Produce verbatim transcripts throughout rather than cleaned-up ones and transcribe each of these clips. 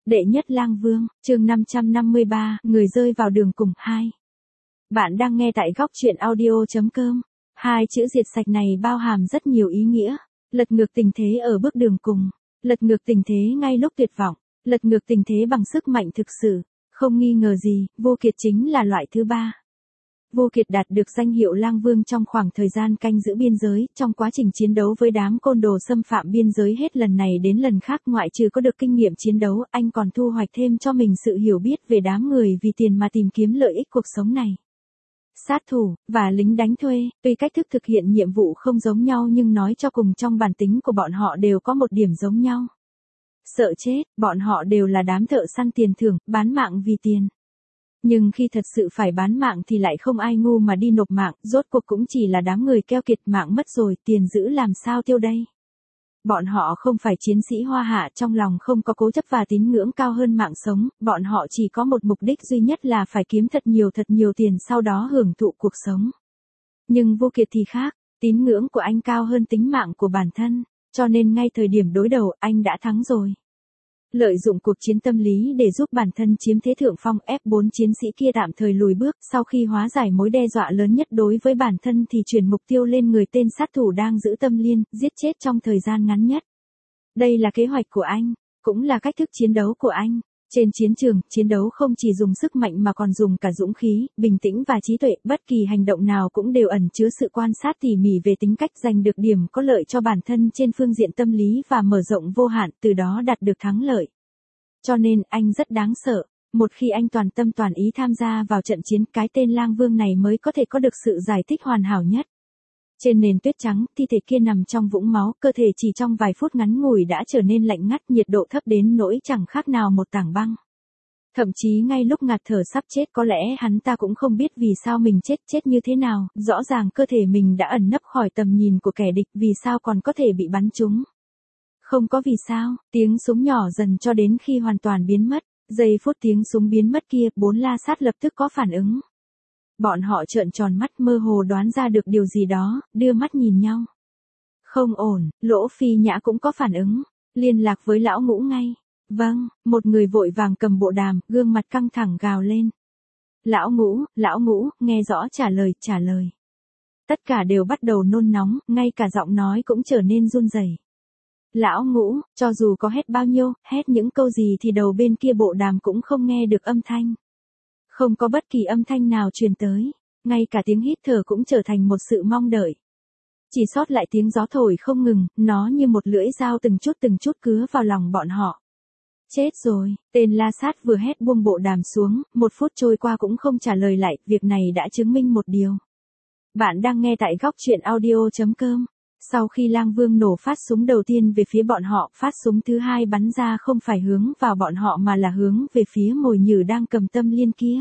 Đệ nhất lang vương, chương năm trăm năm mươi ba, người rơi vào đường cùng, hai. Bạn đang nghe tại góc truyện audio chấm com. Hai chữ diệt sạch này bao hàm rất nhiều ý nghĩa. Lật ngược tình thế ở bước đường cùng. Lật ngược tình thế ngay lúc tuyệt vọng. Lật ngược tình thế bằng sức mạnh thực sự. Không nghi ngờ gì, Vô Kiệt chính là loại thứ ba. Vô Kiệt đạt được danh hiệu lang vương trong khoảng thời gian canh giữ biên giới, trong quá trình chiến đấu với đám côn đồ xâm phạm biên giới hết lần này đến lần khác, ngoại trừ có được kinh nghiệm chiến đấu, anh còn thu hoạch thêm cho mình sự hiểu biết về đám người vì tiền mà tìm kiếm lợi ích cuộc sống này. Sát thủ, và lính đánh thuê, tuy cách thức thực hiện nhiệm vụ không giống nhau nhưng nói cho cùng trong bản tính của bọn họ đều có một điểm giống nhau. Sợ chết, bọn họ đều là đám thợ săn tiền thưởng, bán mạng vì tiền. Nhưng khi thật sự phải bán mạng thì lại không ai ngu mà đi nộp mạng, rốt cuộc cũng chỉ là đám người keo kiệt, mạng mất rồi, tiền giữ làm sao tiêu đây. Bọn họ không phải chiến sĩ hoa hạ, trong lòng không có cố chấp và tín ngưỡng cao hơn mạng sống, bọn họ chỉ có một mục đích duy nhất là phải kiếm thật nhiều thật nhiều tiền sau đó hưởng thụ cuộc sống. Nhưng Vô Kiệt thì khác, tín ngưỡng của anh cao hơn tính mạng của bản thân, cho nên ngay thời điểm đối đầu anh đã thắng rồi. Lợi dụng cuộc chiến tâm lý để giúp bản thân chiếm thế thượng phong, ép bốn chiến sĩ kia tạm thời lùi bước, sau khi hóa giải mối đe dọa lớn nhất đối với bản thân thì chuyển mục tiêu lên người tên sát thủ đang giữ tâm liên, giết chết trong thời gian ngắn nhất. Đây là kế hoạch của anh, cũng là cách thức chiến đấu của anh. Trên chiến trường, chiến đấu không chỉ dùng sức mạnh mà còn dùng cả dũng khí, bình tĩnh và trí tuệ, bất kỳ hành động nào cũng đều ẩn chứa sự quan sát tỉ mỉ về tính cách, giành được điểm có lợi cho bản thân trên phương diện tâm lý và mở rộng vô hạn, từ đó đạt được thắng lợi. Cho nên, anh rất đáng sợ. Một khi anh toàn tâm toàn ý tham gia vào trận chiến, cái tên lang vương này mới có thể có được sự giải thích hoàn hảo nhất. Trên nền tuyết trắng, thi thể kia nằm trong vũng máu, cơ thể chỉ trong vài phút ngắn ngủi đã trở nên lạnh ngắt, nhiệt độ thấp đến nỗi chẳng khác nào một tảng băng. Thậm chí ngay lúc ngạt thở sắp chết có lẽ hắn ta cũng không biết vì sao mình chết, chết như thế nào, rõ ràng cơ thể mình đã ẩn nấp khỏi tầm nhìn của kẻ địch, vì sao còn có thể bị bắn trúng. Không có vì sao, tiếng súng nhỏ dần cho đến khi hoàn toàn biến mất, giây phút tiếng súng biến mất kia, bốn la sát lập tức có phản ứng. Bọn họ trợn tròn mắt, mơ hồ đoán ra được điều gì đó, đưa mắt nhìn nhau. Không ổn, Lỗ Phi Nhã cũng có phản ứng, liên lạc với lão Ngũ ngay. Vâng, một người vội vàng cầm bộ đàm, gương mặt căng thẳng gào lên. Lão Ngũ, lão Ngũ, nghe rõ, trả lời, trả lời. Tất cả đều bắt đầu nôn nóng, ngay cả giọng nói cũng trở nên run rẩy. Lão Ngũ, cho dù có hét bao nhiêu, hét những câu gì thì đầu bên kia bộ đàm cũng không nghe được âm thanh. Không có bất kỳ âm thanh nào truyền tới, ngay cả tiếng hít thở cũng trở thành một sự mong đợi. Chỉ sót lại tiếng gió thổi không ngừng, nó như một lưỡi dao từng chút từng chút cứa vào lòng bọn họ. Chết rồi, tên la sát vừa hét buông bộ đàm xuống, một phút trôi qua cũng không trả lời lại, việc này đã chứng minh một điều. Bạn đang nghe tại góc truyện audio chấm com. Sau khi lang vương nổ phát súng đầu tiên về phía bọn họ, phát súng thứ hai bắn ra không phải hướng vào bọn họ mà là hướng về phía mồi nhử đang cầm tâm liên kia.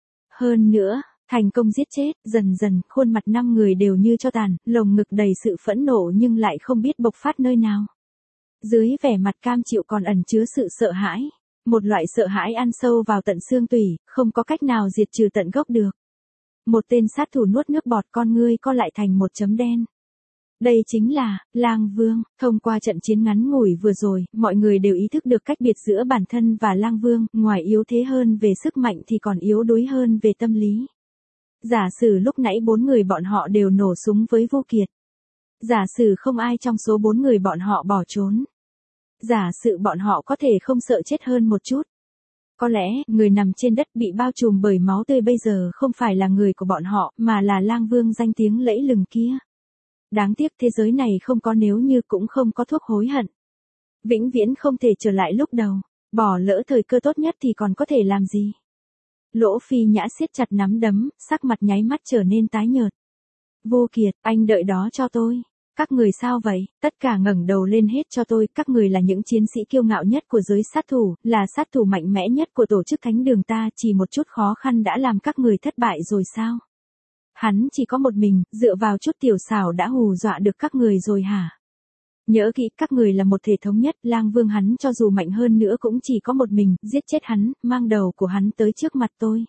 Hơn nữa, thành công giết chết, dần dần, khuôn mặt năm người đều như tro tàn, lồng ngực đầy sự phẫn nộ nhưng lại không biết bộc phát nơi nào. Dưới vẻ mặt cam chịu còn ẩn chứa sự sợ hãi, một loại sợ hãi ăn sâu vào tận xương tủy, không có cách nào diệt trừ tận gốc được. Một tên sát thủ nuốt nước bọt, con ngươi co lại thành một chấm đen. Đây chính là, lang vương. Thông qua trận chiến ngắn ngủi vừa rồi, mọi người đều ý thức được cách biệt giữa bản thân và lang vương, ngoài yếu thế hơn về sức mạnh thì còn yếu đuối hơn về tâm lý. Giả sử lúc nãy bốn người bọn họ đều nổ súng với Vô Kiệt. Giả sử không ai trong số bốn người bọn họ bỏ trốn. Giả sử bọn họ có thể không sợ chết hơn một chút. Có lẽ, người nằm trên đất bị bao trùm bởi máu tươi bây giờ không phải là người của bọn họ, mà là lang vương danh tiếng lẫy lừng kia. Đáng tiếc thế giới này không có nếu như, cũng không có thuốc hối hận. Vĩnh viễn không thể trở lại lúc đầu, bỏ lỡ thời cơ tốt nhất thì còn có thể làm gì. Lỗ Phi Nhã siết chặt nắm đấm, sắc mặt nháy mắt trở nên tái nhợt. Vô Kiệt, anh đợi đó cho tôi. Các người sao vậy? Tất cả ngẩng đầu lên hết cho tôi, các người là những chiến sĩ kiêu ngạo nhất của giới sát thủ, là sát thủ mạnh mẽ nhất của tổ chức thánh đường ta, chỉ một chút khó khăn đã làm các người thất bại rồi sao? Hắn chỉ có một mình, dựa vào chút tiểu xảo đã hù dọa được các người rồi hả? Nhớ kỹ, các người là một thể thống nhất, lang vương hắn cho dù mạnh hơn nữa cũng chỉ có một mình, giết chết hắn, mang đầu của hắn tới trước mặt tôi.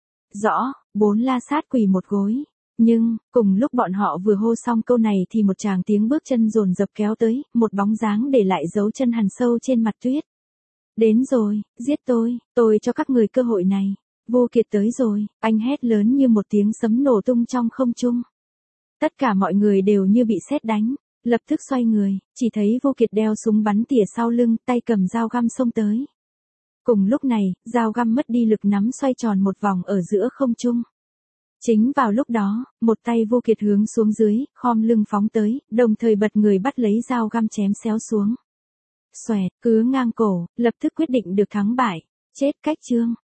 Rõ, bốn la sát quỳ một gối. Nhưng, cùng lúc bọn họ vừa hô xong câu này thì một tràng tiếng bước chân dồn dập kéo tới, một bóng dáng để lại dấu chân hằn sâu trên mặt tuyết. Đến rồi, giết tôi, tôi cho các người cơ hội này. Vô Kiệt tới rồi, anh hét lớn như một tiếng sấm nổ tung trong không trung. Tất cả mọi người đều như bị sét đánh, lập tức xoay người, chỉ thấy Vô Kiệt đeo súng bắn tỉa sau lưng, tay cầm dao găm xông tới. Cùng lúc này, dao găm mất đi lực nắm xoay tròn một vòng ở giữa không trung. Chính vào lúc đó, một tay Vô Kiệt hướng xuống dưới, khom lưng phóng tới, đồng thời bật người bắt lấy dao găm chém xéo xuống. Xoẹt, cứa ngang cổ, lập tức quyết định được thắng bại. Chết cách Trương.